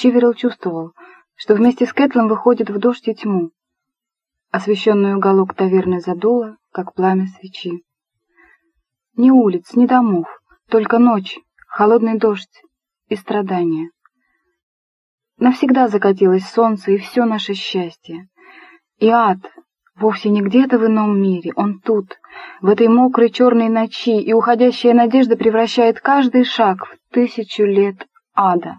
Чиверилл чувствовал, что вместе с Кэтлом выходит в дождь и тьму. Освещенный уголок таверны задуло, как пламя свечи. Ни улиц, ни домов, только ночь, холодный дождь и страдания. Навсегда закатилось солнце, и все наше счастье. И ад вовсе не где-то в ином мире, он тут, в этой мокрой черной ночи, и уходящая надежда превращает каждый шаг в 1000 лет ада.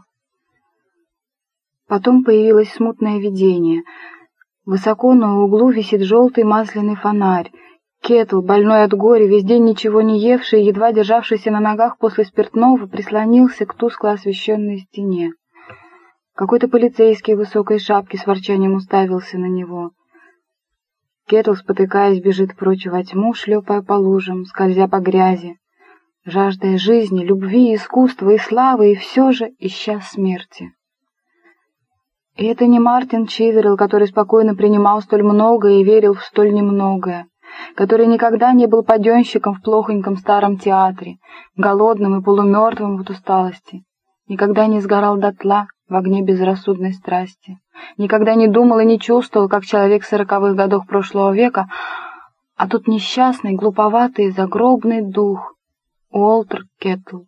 Потом появилось смутное видение. Высоко на углу висит желтый масляный фонарь. Кэтл, больной от горя, весь день ничего не евший и едва державшийся на ногах после спиртного, прислонился к тускло освещенной стене. Какой-то полицейский в высокой шапке с ворчанием уставился на него. Кэтл, спотыкаясь, бежит прочь во тьму, шлепая по лужам, скользя по грязи, жаждая жизни, любви, искусства и славы, и все же ища смерти. И это не Мартин Чиверилл, который спокойно принимал столь многое и верил в столь немногое, который никогда не был паденщиком в плохоньком старом театре, голодным и полумертвым от усталости, никогда не сгорал дотла в огне безрассудной страсти, никогда не думал и не чувствовал, как человек в 40-х годах прошлого века, а тут несчастный, глуповатый, загробный дух Уолтер Кэтл.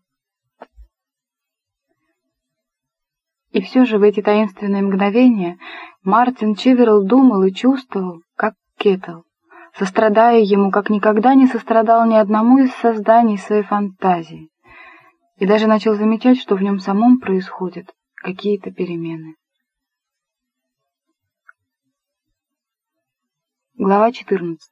И все же в эти таинственные мгновения Мартин Чиверилл думал и чувствовал, как Кэтл, сострадая ему, как никогда не сострадал ни одному из созданий своей фантазии, и даже начал замечать, что в нем самом происходят какие-то перемены. Глава 14.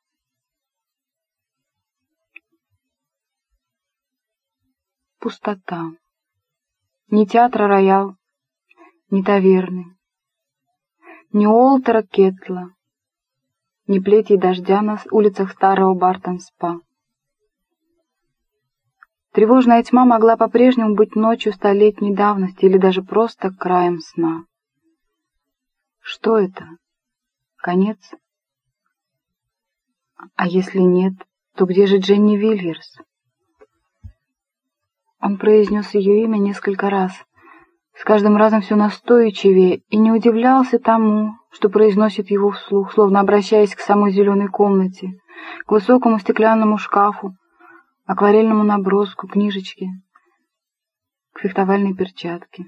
Пустота. Ни театра «Роял», ни таверны, ни Уолтера Кэтла, ни плетей дождя на улицах старого Бартон-Спа. Тревожная тьма могла по-прежнему быть ночью столетней давности или даже просто краем сна. Что это? Конец? А если нет, то где же Дженни Вильерс? Он произнес ее имя несколько раз, с каждым разом все настойчивее, и не удивлялся тому, что произносит его вслух, словно обращаясь к самой зеленой комнате, к высокому стеклянному шкафу, акварельному наброску, книжечке, к фехтовальной перчатке.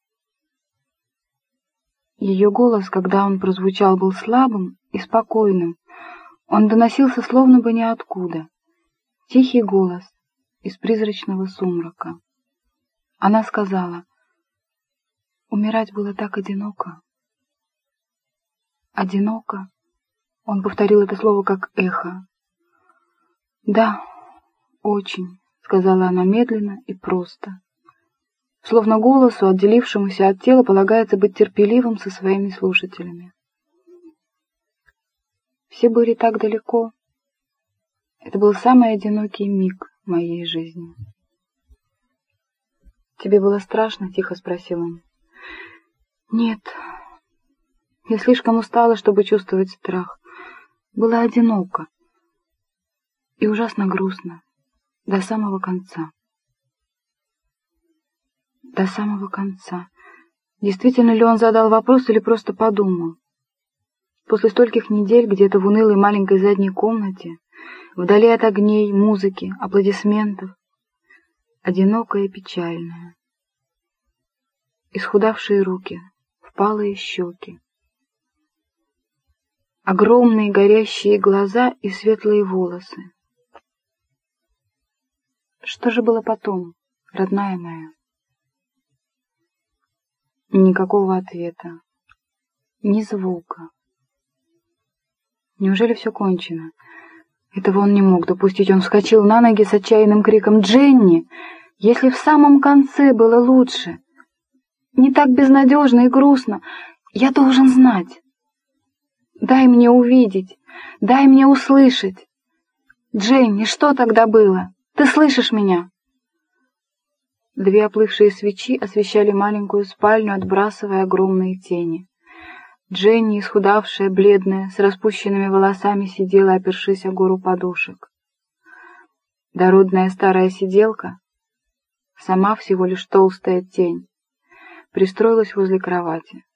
Ее голос, когда он прозвучал, был слабым и спокойным. Он доносился словно бы ниоткуда. Тихий голос из призрачного сумрака. Она сказала: «Умирать было так одиноко». «Одиноко?» Он повторил это слово как эхо. «Да, очень», — сказала она медленно и просто. Словно голосу, отделившемуся от тела, полагается быть терпеливым со своими слушателями. Все были так далеко. Это был самый одинокий миг в моей жизни. «Тебе было страшно?» — тихо спросил он. «Нет, я слишком устала, чтобы чувствовать страх. Было одиноко и ужасно грустно до самого конца». До самого конца. Действительно ли он задал вопрос или просто подумал? После стольких недель где-то в унылой маленькой задней комнате, вдали от огней, музыки, аплодисментов, одинокая и печальная. Исхудавшие руки, впалые щеки, огромные горящие глаза и светлые волосы. Что же было потом, родная моя? Никакого ответа, ни звука. Неужели все кончено? Этого он не мог допустить. Он вскочил на ноги с отчаянным криком: «Дженни, если в самом конце было лучше, не так безнадежно и грустно, я должен знать. Дай мне увидеть, дай мне услышать. Дженни, что тогда было? Ты слышишь меня?» Две оплывшие свечи освещали маленькую спальню, отбрасывая огромные тени. Дженни, исхудавшая, бледная, с распущенными волосами, сидела, опершись о гору подушек. Дородная старая сиделка, сама всего лишь толстая тень, пристроилась возле кровати.